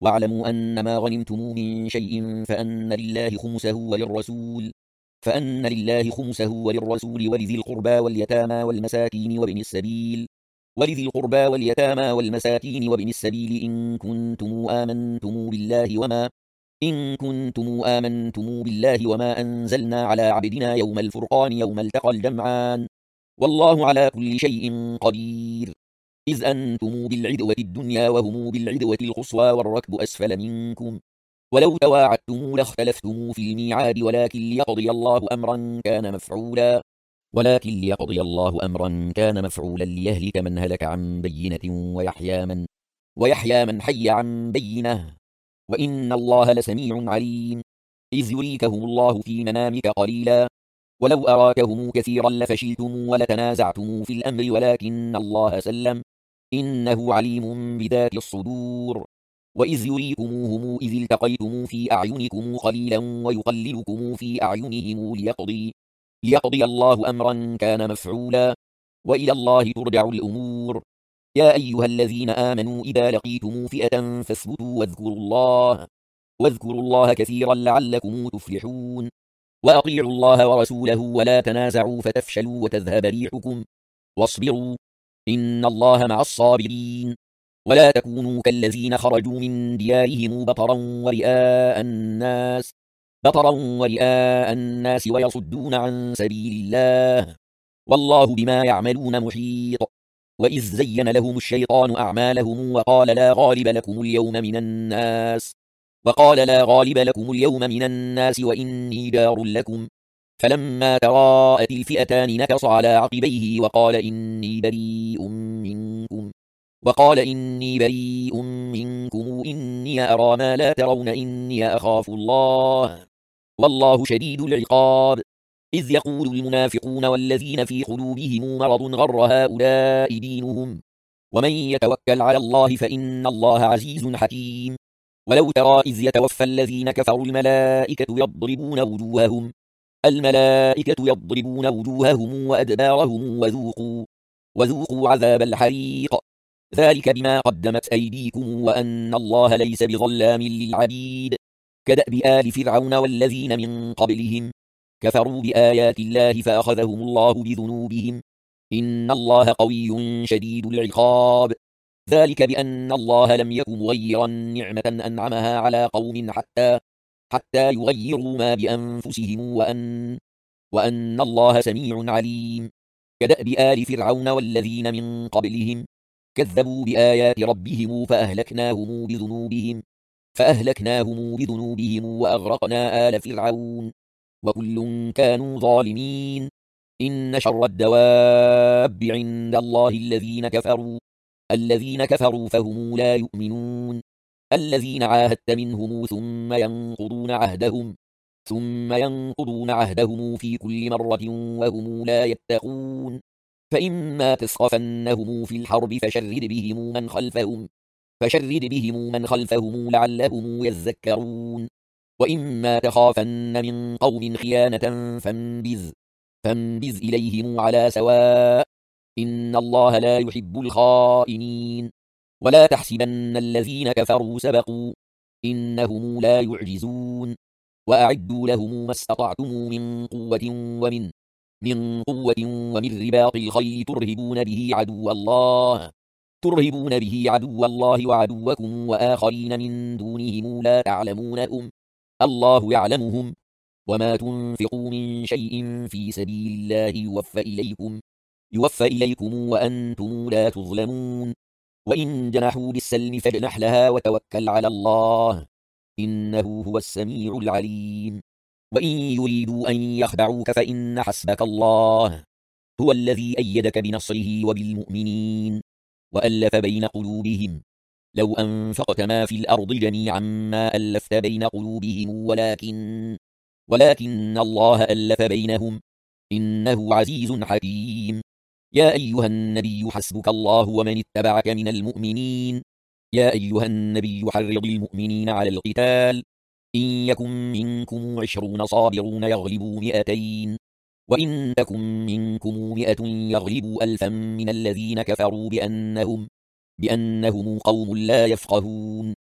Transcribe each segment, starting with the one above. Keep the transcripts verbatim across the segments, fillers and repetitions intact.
واعلموا أنما غنمتم من شيء فأن لله خمسه وللرسول فأن لله خمسه وللرسول ولذي القربى واليتامى والمساكين وابن السبيل ولذي القربى واليتامى والمساكين وابن السبيل إن كنتم آمنتم بالله وما إن كنتم آمنتم بالله وما أنزلنا على عبدنا يوم الفرقان يوم التقى الجمعان والله على كل شيء قدير إذ أنتم بالعدوة الدنيا وهم بالعدوة القصوى والركب أسفل منكم ولو تواعدتم لاختلفتم في الميعاد ولكن ليقضي الله أمرا كان مفعولا ولكن ليقضي الله أمرا كان مفعولا ليهلك من هلك عن بينة ويحيى من ويحيى من حي عن بينة وإن الله لسميع عليم إذ يريكهم الله في منامك قليلا ولو أراكهم كثيرا لفشلتم ولتنازعتم في الأمر ولكن الله سلم إنه عليم بذات الصدور وإذ يريكموهم إذ التقيتم في أعينكم قليلا ويقللكم في أعينهم ليقضي ليقضي الله أمرا كان مفعولا وإلى الله ترجع الأمور يا أيها الذين آمنوا إذا لقيتم فئة فاثبتوا واذكروا الله واذكروا الله كثيرا لعلكم تفلحون وأطيعوا الله ورسوله ولا تنازعوا فتفشلوا وتذهب ريحكم واصبروا إن الله مع الصابرين ولا تكونوا كالذين خرجوا من ديارهم بطرا ورئاء الناس بطرا ورئاء الناس ويصدون عن سبيل الله والله بما يعملون محيط وإذ زين لهم الشيطان أعمالهم وقال لا غالب لكم اليوم من الناس وقال لا غالب لكم اليوم من الناس وإني جار لكم فلما تراءت الفئتان نكص على عقبيه وقال إني بريء منكم وقال إني بريء منكم إني أرى ما لا ترون إني أخاف الله والله شديد العقاب إذ يقول المنافقون والذين في قلوبهم مرض غر هؤلاء دينهم ومن يتوكل على الله فإن الله عزيز حكيم ولو ترى إذ يتوفى الذين كفروا الملائكة يضربون وجوههم الملائكة يضربون وجوههم وأدبارهم وذوقوا وذوقوا عذاب الحريق ذلك بما قدمت أيديكم وأن الله ليس بظلام للعبيد كدأب آل فرعون والذين من قبلهم كفروا بآيات الله فأخذهم الله بذنوبهم إن الله قوي شديد العقاب ذلك بأن الله لم يكن مغيرا نعمة أنعمها على قوم حتى حتى يغيروا ما بأنفسهم وأن وأن الله سميع عليم كدأب آل فرعون والذين من قبلهم كذبوا بآيات ربهم فأهلكناهم بذنوبهم فأهلكناهم بذنوبهم وأغرقنا آل فرعون وكل كانوا ظالمين إن شر الدواب عند الله الذين كفروا الذين كفروا فهم لا يؤمنون الذين عاهدت منهم ثم ينقضون عهدهم ثم ينقضون عهدهم في كل مرة وهم لا يتقون فإما تثقفنهم في الحرب فشرد بهم من خلفهم فشرد بهم من خلفهم لعلهم يذكرون وإما تخافن من قوم خيانة فانبذ فانبذ إليهم على سواء إن الله لا يحب الخائنين ولا تحسبن الذين كفروا سبقوا إنهم لا يعجزون وأعدوا لهم ما استطعتم من قوة ومن من قوة ومن رباط الخيل ترهبون به عدو الله ترهبون به عدو الله وعدوكم وآخرين من دونهم لا تعلمونهم الله يعلمهم وما تنفقوا من شيء في سبيل الله يوفى إليكم يوفى إليكم وأنتم لا تظلمون وإن جنحوا بالسلم فاجنح لها وتوكل على الله إنه هو السميع العليم وإن يريدوا أن يخدعوك فإن حسبك الله هو الذي أيدك بنصره وبالمؤمنين وألف بين قلوبهم لو أنفقت ما في الأرض جميعا ما ألفت بين قلوبهم ولكن ولكن الله ألف بينهم إنه عزيز حكيم يا أيها النبي حسبك الله ومن اتبعك من المؤمنين يا أيها النبي حرض المؤمنين على القتال إن يكن منكم عشرون صابرون يغلبوا مئتين وإن تكن منكم مئة يغلبوا ألفا من الذين كفروا بأنهم بأنهم قوم لا يفقهون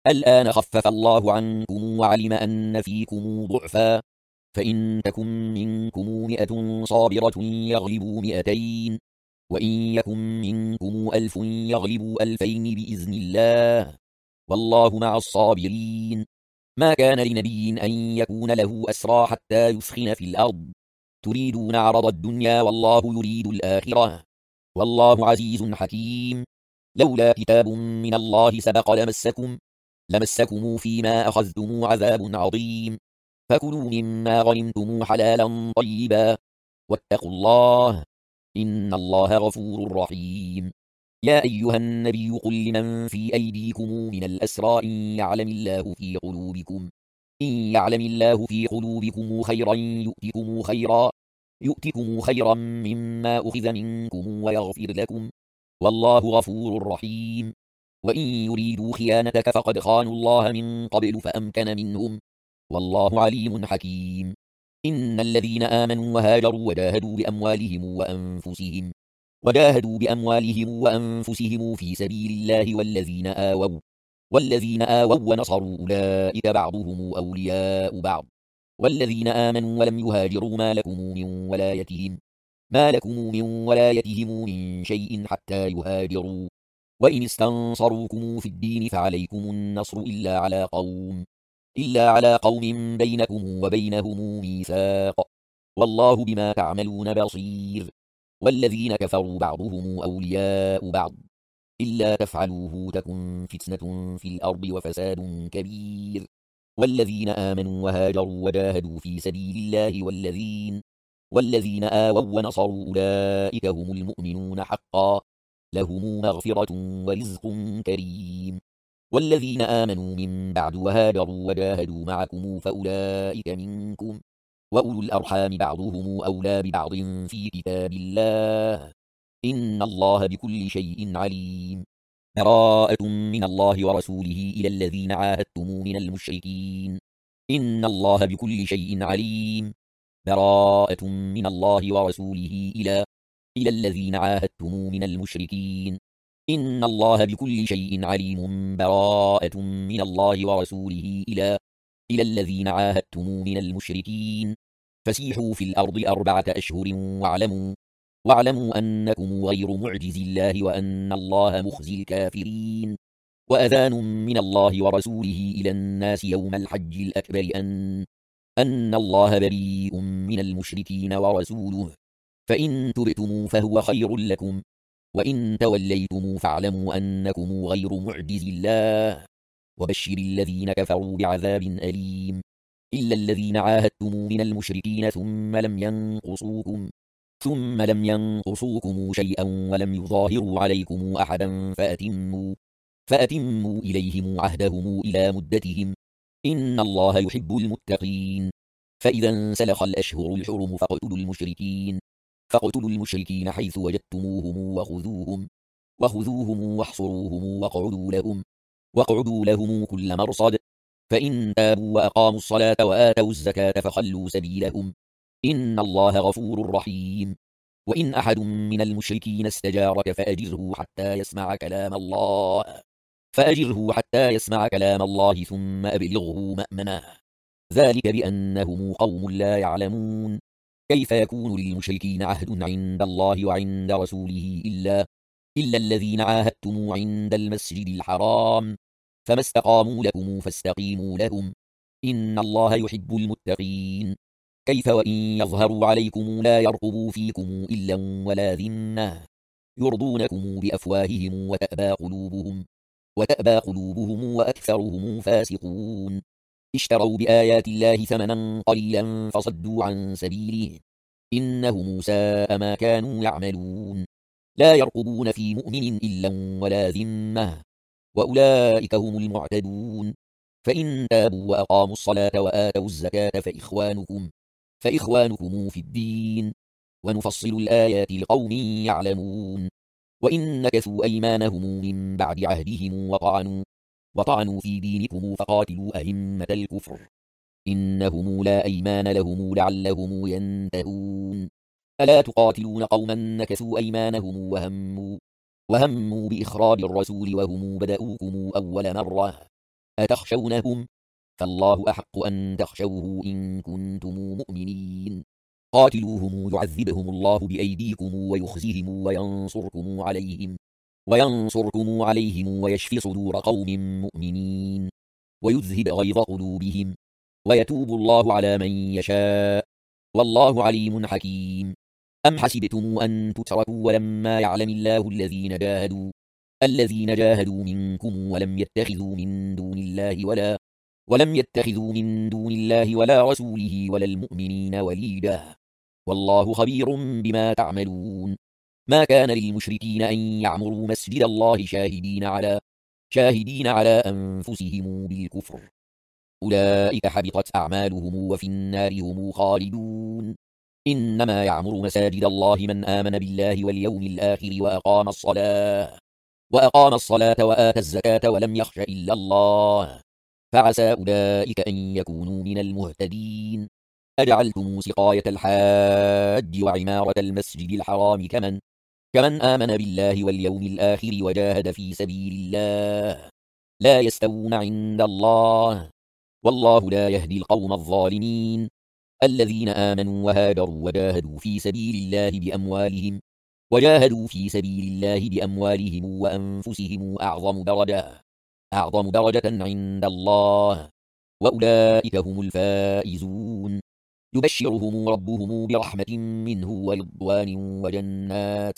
الآن خفف الله عنكم وعلم أن فيكم ضعفا، فإن تكن منكم مئة صابرة يغلبوا مئتين، وإن يكن منكم ألف يغلبوا ألفين بإذن الله، والله مع الصابرين. ما كان لنبي أن يكون له أسرى حتى يثخن في الأرض، تريدون عرض الدنيا والله يريد الآخرة، والله عزيز حكيم. لولا كتاب من الله سبق لمسكم لمسكم فيما أخذتم عذاب عظيم، فكلوا مما غنمتم حلالا طيبا، واتقوا الله إن الله غفور رحيم. يا أيها النبي قل لمن في أيديكم من الأسرى إن يعلم الله في قلوبكم إن يعلم الله في قلوبكم خيرا يؤتكم خيرا يؤتكم خيرا مما أخذ منكم ويغفر لكم، والله غفور رحيم. وإن يريدوا خيانتك فقد خانوا الله من قبل فأمكن منهم، والله عليم حكيم. إن الذين آمنوا وهاجروا وجاهدوا بأموالهم وأنفسهم وجاهدوا بأموالهم وأنفسهم في سبيل الله والذين آووا والذين آووا ونصروا أولئك بعضهم أولياء بعض، والذين آمنوا ولم يهاجروا ما لكم من ولايتهم ما لكم من ولايتهم من شيء حتى يهاجروا، وإن استنصروكم في الدين فعليكم النصر إلا على قوم إلا على قوم بينكم وبينهم ميثاق، والله بما تعملون بصير. والذين كفروا بعضهم أولياء بعض، إلا تفعلوه تكن فتنة في الأرض وفساد كبير. والذين آمنوا وهاجروا وجاهدوا في سبيل الله والذين والذين آووا ونصروا أولئك هم المؤمنون حقا، لهم مغفرة ورزق كريم. والذين آمنوا من بعد وهاجروا وجاهدوا معكم فأولئك منكم، وأولو الأرحام بعضهم أولى ببعض في كتاب الله، إن الله بكل شيء عليم. براءة من الله ورسوله إلى الذين عاهدتم من المشركين، إن الله بكل شيء عليم. براءة من الله ورسوله إلى إلى الذين عاهدتم من المشركين، إن الله بكل شيء عليم. براءة من الله ورسوله إلى إلى الذين عاهدتم من المشركين، فسيحوا في الأرض أربعة أشهر واعلموا واعلموا أنكم غير معجز الله وأن الله مخزي الكافرين. وأذان من الله ورسوله إلى الناس يوم الحج الأكبر أن أن الله بريء من المشركين ورسوله، فإن تبتم فهو خير لكم، وإن توليتم فاعلموا أنكم غير معجز الله، وبشر الذين كفروا بعذاب أليم. إلا الذين عاهدتم من المشركين ثم لم ينقصوكم ثم لم ينقصوكم شيئا ولم يظاهروا عليكم أحدا فأتموا فأتموا إليهم عهدهم إلى مدتهم، إن الله يحب المتقين. فإذا انسلخ الأشهر الحرم فاقتلوا المشركين فاقتلوا المشركين حيث وجدتموهم وخذوهم وخذوهم واحصروهم واقعدوا لهم واقعدوا لهم كل مرصد، فإن تابوا وأقاموا الصلاة وآتوا الزكاة فخلوا سبيلهم، إن الله غفور رحيم. وإن أحد من المشركين استجارك فأجره حتى يسمع كلام الله فأجره حتى يسمع كلام الله ثم أبلغه مأمنه، ذلك بأنهم قوم لا يعلمون. كيف يكون للمشركين عهد عند الله وعند رسوله إلا إلا الذين عاهدتم عند المسجد الحرام، فما استقاموا لكم فاستقيموا لهم، إن الله يحب المتقين. كيف وإن يظهروا عليكم لا يرقبوا فيكم إلا ولا ذمة، يرضونكم بأفواههم وتأبى قلوبهم وتأبى قلوبهم وأكثرهم فاسقون. اشتروا بآيات الله ثمنا قليلا فصدوا عن سبيله، إنهم ساء ما كانوا يعملون. لا يرقبون في مؤمن إلا ولا ذمة، وأولئك هم المعتدون. فإن تابوا وأقاموا الصلاة وآتوا الزكاة فإخوانكم فإخوانكم في الدين، ونفصل الآيات لقوم يعلمون. وإن نكثوا أيمانهم من بعد عهدهم وطعنوا وطعنوا في دينكم فقاتلوا أئمة الكفر، إنهم لا أيمان لهم لعلهم ينتهون. ألا تقاتلون قوما نكثوا أيمانهم وهموا وهموا بإخراج الرسول وهم بدأوكم أول مرة أتخشونهم؟ فالله أحق أن تخشوه إن كنتم مؤمنين. قاتلوهم يعذبهم الله بأيديكم ويخزهم وينصركم عليهم وينصركم عليهم ويشفي صدور قوم مؤمنين ويذهب غيظ قلوبهم ويتوب الله على من يشاء، والله عليم حكيم. أم حسبتم أن تتركوا ولما يعلم الله الذين جاهدوا الذين جاهدوا منكم ولم يتخذوا من دون الله ولا ولم يتخذوا من دون الله ولا رسوله ولا المؤمنين وليدا، والله خبير بما تعملون. ما كان للمشركين أن يعمروا مسجد الله شاهدين على شاهدين على أنفسهم بالكفر، أولئك حبطت أعمالهم وفي النار هم خالدون. إنما يعمر مساجد الله من آمن بالله واليوم الآخر وأقام الصلاة وأقام الصلاة وآتى الزكاة ولم يخش إلا الله، فعسى أولئك أن يكونوا من المهتدين. أجعلتم سقاية الحاج وعمارة المسجد الحرام كمن كمن آمن بالله واليوم الآخر وجاهد في سبيل الله لا يستوون عند الله، والله لا يهدي القوم الظالمين. الذين آمنوا وهاجروا وجاهدوا في سبيل الله بأموالهم وجاهدوا في سبيل الله بأموالهم وأنفسهم أعظم درجة أعظم درجة عند الله، وأولئك هم الفائزون. يبشرهم ربهم برحمة منه ورضوان وجنات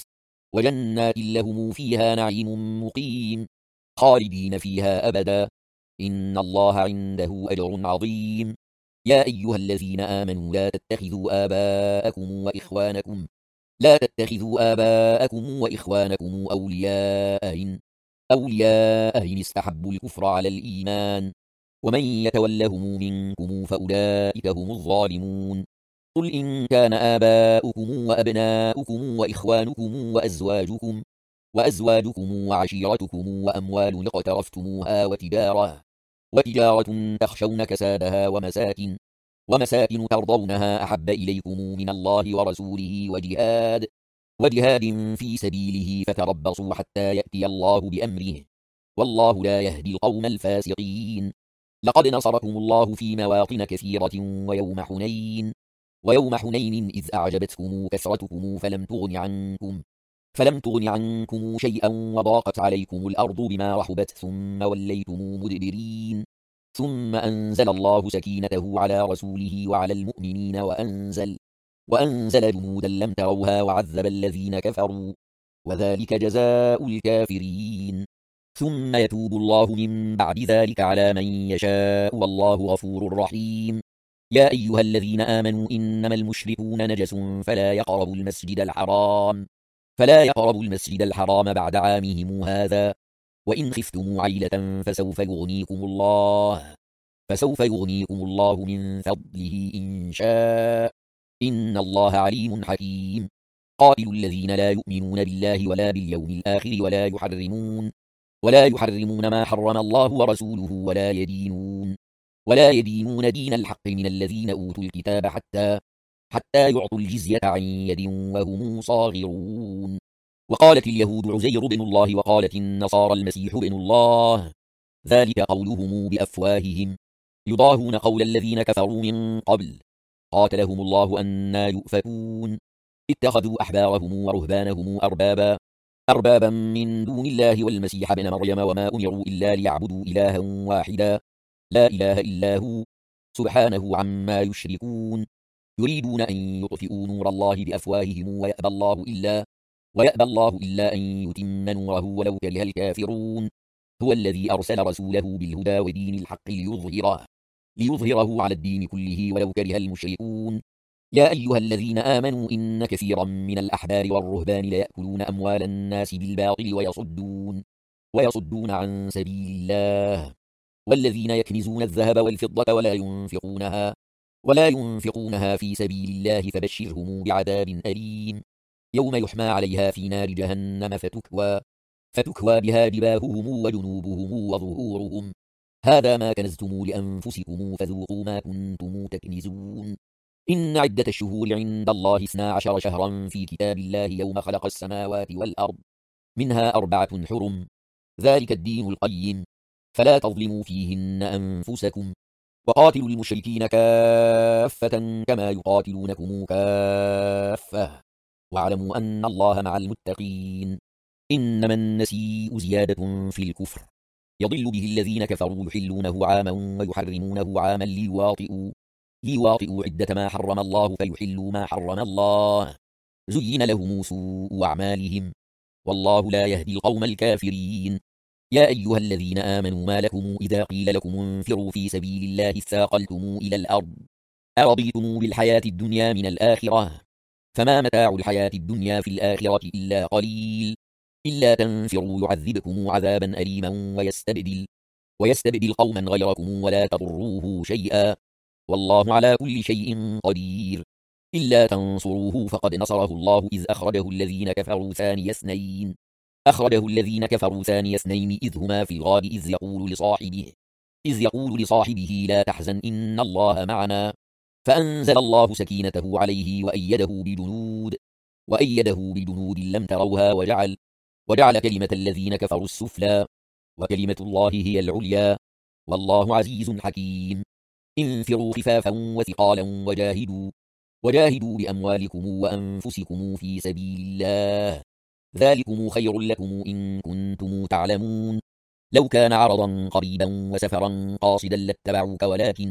وجنات لهم فيها نعيم مقيم خالدين فيها أبدا، إن الله عنده أجر عظيم. يا أيها الذين آمنوا لا تتخذوا آباءكم وإخوانكم لا تتخذوا آباءكم وإخوانكم أولياء إن أولياء إن استحبوا الكفر على الإيمان، ومن يتولهم منكم فأولئك هم الظالمون. قل إن كان آباؤكم وأبناؤكم وإخوانكم وأزواجكم وأزواجكم وعشيرتكم وأموال اقترفتموها وتجارة وتجارة تخشون كسادها ومساكن ومساكن ترضونها أحب إليكم من الله ورسوله وجهاد وجهاد في سبيله فتربصوا حتى يأتي الله بأمره، والله لا يهدي القوم الفاسقين. لقد نصركم الله في مواطن كثيرة ويوم حنين ويوم حنين إذ أعجبتكم كثرتكم فلم تغن عنكم فلم تغن عنكم شيئا وضاقت عليكم الأرض بما رحبت ثم وليتم مدبرين، ثم أنزل الله سكينته على رسوله وعلى المؤمنين وأنزل وأنزل جنودا لم تروها وعذب الذين كفروا، وذلك جزاء الكافرين. ثم يتوب الله من بعد ذلك على من يشاء والله غفور رحيم. يا أيها الذين آمنوا إنما المشركون نجس فلا يقربوا المسجد الحرام فلا يقربوا المسجد الحرام بعد عامهم هذا، وإن خفتم عيلة فسوف يغنيكم الله فسوف يغنيكم الله من فضله إن شاء، إن الله عليم حكيم. قاتلوا الذين لا يؤمنون بالله ولا باليوم الآخر ولا يحرمون ولا يحرمون ما حرم الله ورسوله ولا يدينون ولا يدينون دين الحق من الذين أوتوا الكتاب حتى حتى يعطوا الجزية عن يد وهم صاغرون. وقالت اليهود عزير بن الله وقالت النصارى المسيح بن الله، ذلك قولهم بأفواههم يضاهون قول الذين كفروا من قبل قاتلهم الله أنى يؤفكون. اتخذوا أحبارهم ورهبانهم أربابا أربابا من دون الله والمسيح بن مريم وما أمروا إلا ليعبدوا إلها واحدا لا إله إلا هو سبحانه عما يشركون. يريدون أن يطفئوا نور الله بأفواههم ويأبى الله إلا ويأبى الله إلا أن يتم نوره ولو كره الكافرون. هو الذي أرسل رسوله بالهدى ودين الحق ليظهره ليظهره على الدين كله ولو كره المشركون. يا أيها الذين آمنوا إن كثيرا من الأحبار والرهبان ليأكلون أموال الناس بالباطل ويصدون ويصدون عن سبيل الله، والذين يكنزون الذهب والفضة ولا ينفقونها ولا ينفقونها في سبيل الله فبشرهم بعذاب أليم، يوم يحمى عليها في نار جهنم فتكوى فتكوى بها جباههم وجنوبهم وظهورهم، هذا ما كنزتم لأنفسكم فذوقوا ما كنتم تكنزون. إن عدة الشهور عند الله اثنا عشر شهرا في كتاب الله يوم خلق السماوات والأرض منها أربعة حرم، ذلك الدين القيم، فلا تظلموا فيهن أنفسكم وقاتلوا المشركين كافة كما يقاتلونكم كافة واعلموا أن الله مع المتقين. إنما النسيء زيادة في الكفر يضل به الذين كفروا يحلونه عاما ويحرمونه عاما ليواطئوا ليواطئوا عدة ما حرم الله فيحلوا ما حرم الله زين لهم سوء أعمالهم والله لا يهدي القوم الكافرين. يا أيها الذين آمنوا ما لكم إذا قيل لكم انفروا في سبيل الله اثاقلتم إلى الأرض أرضيتم بالحياة الدنيا من الآخرة فما متاع الحياة الدنيا في الآخرة إلا قليل إلا تنفروا يعذبكم عذابا أليما ويستبدل ويستبدل قوما غيركم ولا تضروه شيئا والله على كل شيء قدير. إلا تنصروه فقد نصره الله إذ أخرجه الذين كفروا ثاني اثنين أخرجه الذين كفروا ثاني اثنين إذ هما في الغار إذ يقول لصاحبه إذ يقول لصاحبه لا تحزن إن الله معنا فأنزل الله سكينته عليه وأيده بجنود وأيده بجنود لم تروها وجعل وجعل كلمة الذين كفروا السفلى وكلمة الله هي العليا والله عزيز حكيم. انفروا خفافا وثقالا وجاهدوا وجاهدوا بأموالكم وأنفسكم في سبيل الله ذلكم خير لكم إن كنتم تعلمون. لو كان عرضا قريبا وسفرا قاصدا لاتبعوك ولكن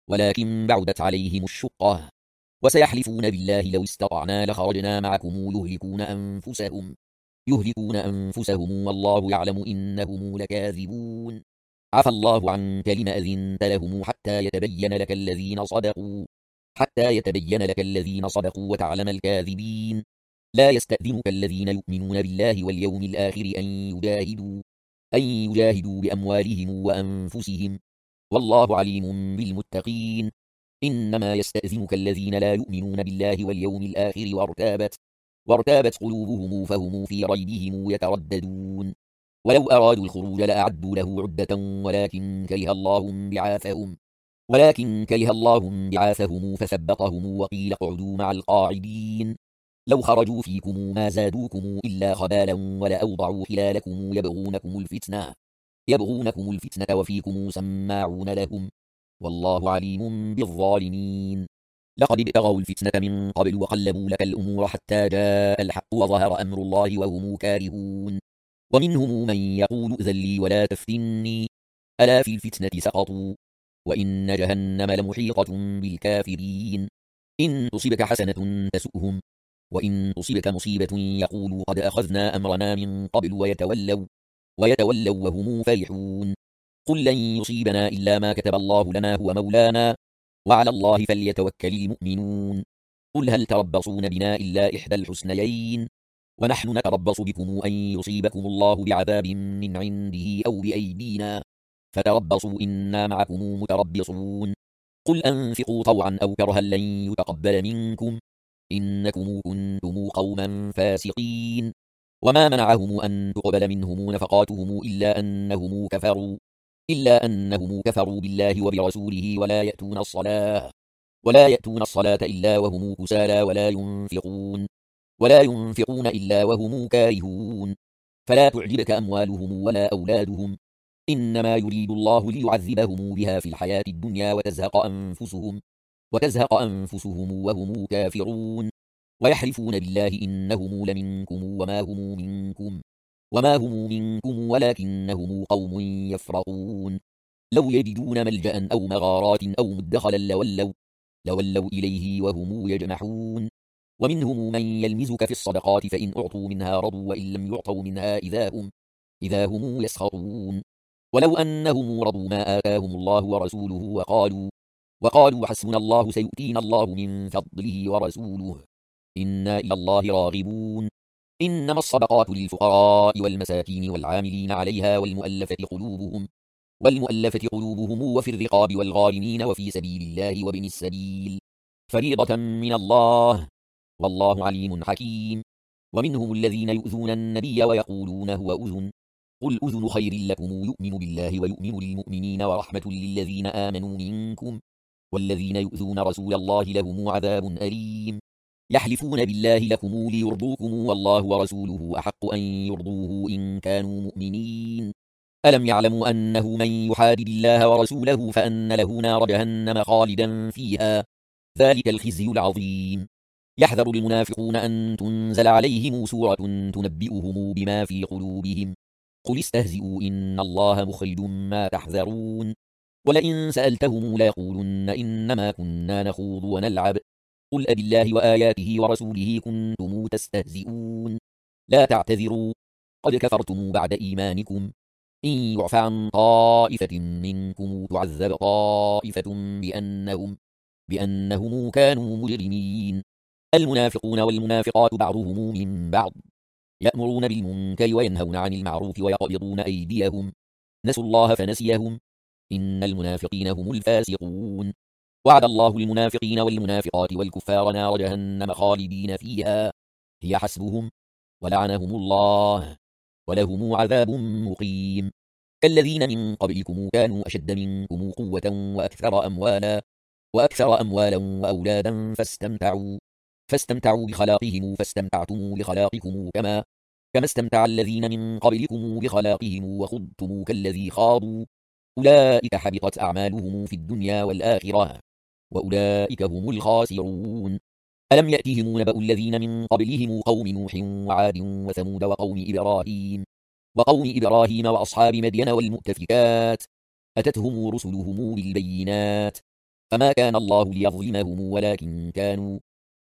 ولكن بعدت عليهم الشقة وسيحلفون بالله لو استطعنا لخرجنا معكم يهلكون أنفسهم يهلكون أنفسهم والله يعلم إنهم لكاذبون. عفى الله عنك لم أذنت لهم حتى يتبين لك الذين صدقوا حتى يتبين لك الذين صدقوا وتعلم الكاذبين. لا يستأذنك الذين يؤمنون بالله واليوم الآخر أن يجاهدوا أن يجاهدوا بأموالهم وأنفسهم والله عليم بالمتقين. إنما يستأذنك الذين لا يؤمنون بالله واليوم الآخر وارتابت وارتابت قلوبهم فهم في ريبهم يترددون. ولو أرادوا الخروج لأعدوا له عدة ولكن كره الله بعاثهم ولكن كره الله بعاثهم فثبطهم وقيل اقعدوا مع القاعدين. لو خرجوا فيكم ما زادوكم إلا خبالا ولأوضعوا خلالكم يبغونكم الفتنة يبغونكم الفتنة وفيكم سماعون لهم والله عليم بالظالمين. لقد ابتغوا الفتنة من قبل وقلبوا لك الأمور حتى جاء الحق وظهر أمر الله وهم كارهون. ومنهم من يقول ائذن لي ولا تفتني ألا في الفتنة سقطوا وإن جهنم لمحيطة بالكافرين. إن تصبك حسنة تسؤهم وإن تصبك مصيبة يقولوا قد أخذنا أمرنا من قبل ويتولوا ويتولوا وهم فرحون. قل لن يصيبنا إلا ما كتب الله لنا هو مولانا وعلى الله فليتوكل المؤمنون. قل هل تربصون بنا إلا إحدى الحسنيين ونحن نتربص بكم أن يصيبكم الله بعذاب من عنده أو بأيدينا فتربصوا إنا معكم متربصون. قل أنفقوا طوعا أو كرها لن يتقبل منكم إنكم كنتم قوما فاسقين. وما منعهم أن تقبل منهم نفقاتهم إلا أنهم كفروا إلا أنهم كفروا بالله وبرسوله ولا يأتون الصلاة ولا يأتون الصلاة إلا وهم كسالى ولا ينفقون ولا ينفقون إلا وهم كارهون. فلا تعجبك أموالهم ولا أولادهم إنما يريد الله ليعذبهم بها في الحياة الدنيا وتزهق أنفسهم وتزهق أنفسهم وهم كافرون. ويحلفون بالله إنهم لمنكم وما هم منكم وما هم منكم ولكنهم قوم يفرقون. لو يجدون ملجأ أو مغارات أو مدخلا لولوا لولوا إليه وهم يجمحون. ومنهم من يلمزك في الصدقات فإن أعطوا منها رضوا وإن لم يعطوا منها إذا هم إذا هم يسخطون. ولو أنهم رضوا ما آتاهم الله ورسوله وقالوا وقالوا حسبنا الله سيؤتينا الله من فضله ورسوله إنا إلى الله راغبون. إنما الصدقات للفقراء والمساكين والعاملين عليها والمؤلفة قلوبهم والمؤلفة قلوبهم وفي الرقاب والغارمين وفي سبيل الله وابن السبيل فريضة من الله والله عليم حكيم. ومنهم الذين يؤذون النبي ويقولون هو أذن قل أذن خير لكم يؤمن بالله ويؤمن للمؤمنين ورحمة للذين آمنوا منكم والذين يؤذون رسول الله لهم عذاب أليم. يحلفون بالله لكم ليرضوكم والله ورسوله أحق أن يرضوه إن كانوا مؤمنين ألم يعلموا أنه من يحادد الله ورسوله فأن له نار جهنم خالدا فيها، ذلك الخزي العظيم. يحذر المنافقون أن تنزل عليهم سورة تنبئهم بما في قلوبهم، قل استهزئوا إن الله مخرج ما تحذرون. ولئن سألتهم ليقولن إنما كنا نخوض ونلعب، قل أبالله وآياته ورسوله كنتم تستهزئون، لا تعتذروا قد كفرتم بعد إيمانكم، إن يعف عن طائفة منكم تعذب طائفة بأنهم, بأنهم كانوا مجرمين. المنافقون والمنافقات بعضهم من بعض، يأمرون بالمنكر وينهون عن المعروف ويقبضون أيديهم، نسوا الله فنسيهم، إن المنافقين هم الفاسقون. وعد الله المنافقين والمنافقات والكفار نار جهنم خالدين فيها، هي حسبهم، ولعنهم الله، ولهم عذاب مقيم. كالذين من قبلكم كانوا أشد منكم قوة وأكثر أموالا وأكثر أموالا وأولادا فاستمتعوا فاستمتعوا بخلاقهم فاستمتعتم بخلاقكم كما كما استمتع الذين من قبلكم بخلاقهم وخضتم كالذي خاضوا، أولئك حبطت أعمالهم في الدنيا والآخرة، وأولئك هم الخاسرون. ألم يأتهم نبأ الذين من قبلهم قوم نوح وعاد وثمود وقوم إبراهيم وقوم إبراهيم وأصحاب مدين والمؤتفكات، أتتهم رسلهم بالبينات، فما كان الله ليظلمهم ولكن كانوا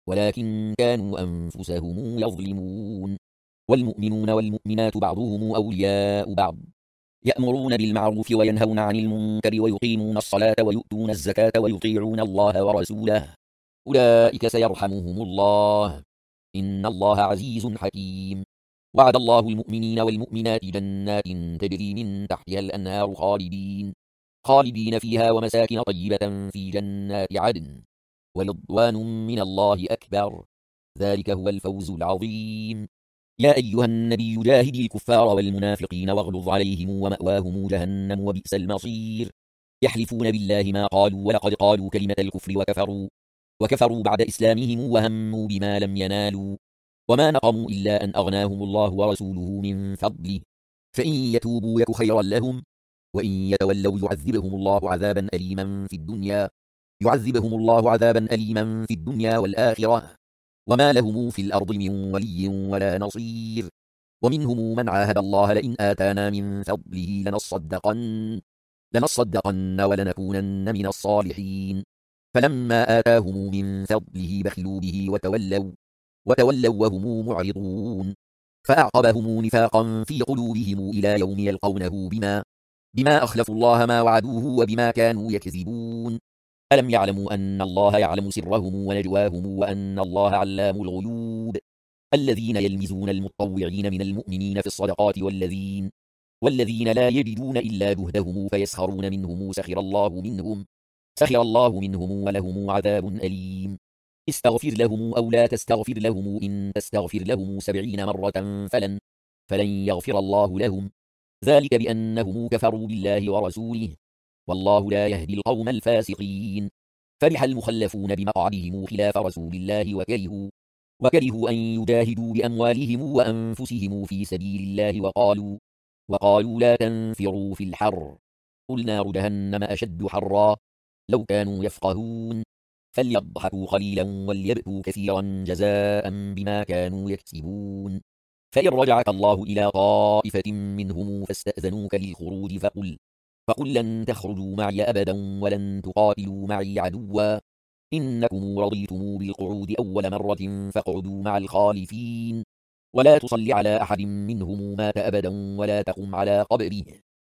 ولكن كانوا أنفسهم يظلمون. والمؤمنون والمؤمنات بعضهم أولياء بعض، يأمرون بالمعروف وينهون عن المنكر ويقيمون الصلاة ويؤتون الزكاة ويطيعون الله ورسوله، أولئك سيرحمهم الله، إن الله عزيز حكيم. وعد الله المؤمنين والمؤمنات جنات تجري من تحتها الأنهار خالدين خالدين فيها ومساكن طيبة في جنات عدن، ورضوان من الله أكبر، ذلك هو الفوز العظيم. يا أيها النبي جاهد الكفار والمنافقين واغلظ عليهم ومأواهم جهنم وبئس المصير. يحلفون بالله ما قالوا ولقد قالوا كلمة الكفر وكفروا وكفروا بعد إسلامهم وهموا بما لم ينالوا، وما نقموا إلا أن أغناهم الله ورسوله من فضله، فإن يتوبوا يك خيرا لهم، وإن يتولوا يعذبهم الله عذابا أليما في الدنيا يعذبهم الله عذابا أليما في الدنيا والآخرة، وما لهم في الأرض من ولي ولا نصير. ومنهم من عاهد الله لئن آتانا من فضله لنصدقن لنصدقن ولنكونن من الصالحين، فلما آتاهم من فضله بخلوا به وتولوا وتولوا وهم معرضون، فأعقبهم نفاقا في قلوبهم إلى يوم يلقونه بما بما أخلفوا الله ما وعدوه وبما كانوا يكذبون. ألم يعلموا أن الله يعلم سرهم ونجواهم وأن الله علام الغيوب. الذين يلمزون المتطوعين من المؤمنين في الصدقات والذين والذين لا يجدون إلا جهدهم فيسخرون منهم سخر الله منهم سخر الله منهم ولهم عذاب أليم. استغفر لهم أو لا تستغفر لهم إن تستغفر لهم سبعين مرة فلن فلن يغفر الله لهم، ذلك بأنهم كفروا بالله ورسوله، والله لا يهدي القوم الفاسقين. فرح المخلفون بمقعدهم خلاف رسول الله وكرهوا وكرهوا أن يجاهدوا بأموالهم وأنفسهم في سبيل الله وقالوا وقالوا لا تنفروا في الحر، قل نار جهنم أشد حرا، لو كانوا يفقهون. فليضحكوا قليلا وليبكوا كثيرا جزاء بما كانوا يكسبون. فإن رجعك الله إلى طائفة منهم فاستأذنوك للخروج فقل فقل لن تخرجوا معي أبدا ولن تقاتلوا معي عدوا، إنكم رضيتم بالقعود أول مرة فاقعدوا مع الخالفين، ولا تصل على أحد منهم مات أبدا ولا تقم على قبره،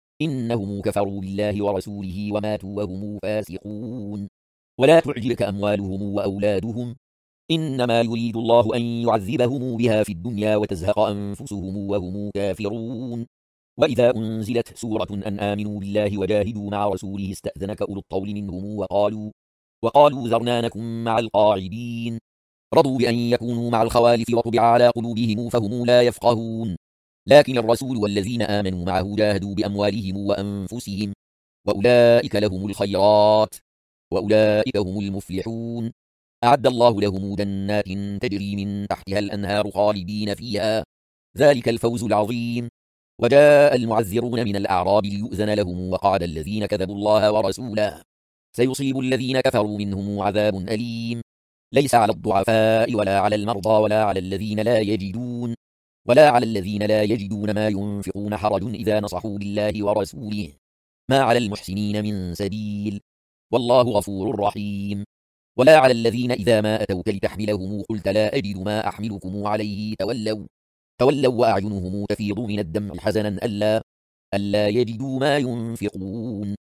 إنهم كفروا بالله ورسوله وماتوا وهم فاسقون. ولا تعجبك أموالهم وأولادهم، إنما يريد الله أن يعذبهم بها في الدنيا وتزهق أنفسهم وهم كافرون. وإذا أنزلت سورة أن آمنوا بالله وجاهدوا مع رسوله استأذنك أولو الطول منهم وقالوا وقالوا ذرنا نكن مع القاعدين، رضوا بأن يكونوا مع الخوالف وطبع على قلوبهم فهم لا يفقهون. لكن الرسول والذين آمنوا معه جاهدوا بأموالهم وأنفسهم، وأولئك لهم الخيرات وأولئك هم المفلحون. أعد الله لهم جنات تجري من تحتها الأنهار خالدين فيها، ذلك الفوز العظيم. وجاء المعذرون من الأعراب ليؤذن لهم وقعد الذين كذبوا الله ورسوله سيصيب الذين كفروا منهم عذاب أليم ليس على الضعفاء ولا على المرضى ولا على الذين لا يجدون ولا على الذين لا يجدون ما ينفقون حرج إذا نصحوا لله ورسوله ما على المحسنين من سبيل والله غفور رحيم ولا على الذين إذا ما أتوك لتحملهم قلت لا أجد ما أحملكم عليه تولوا تولوا وأعينهم تفيض من الدمع حزنا ألا ألا يجدوا ما ينفقون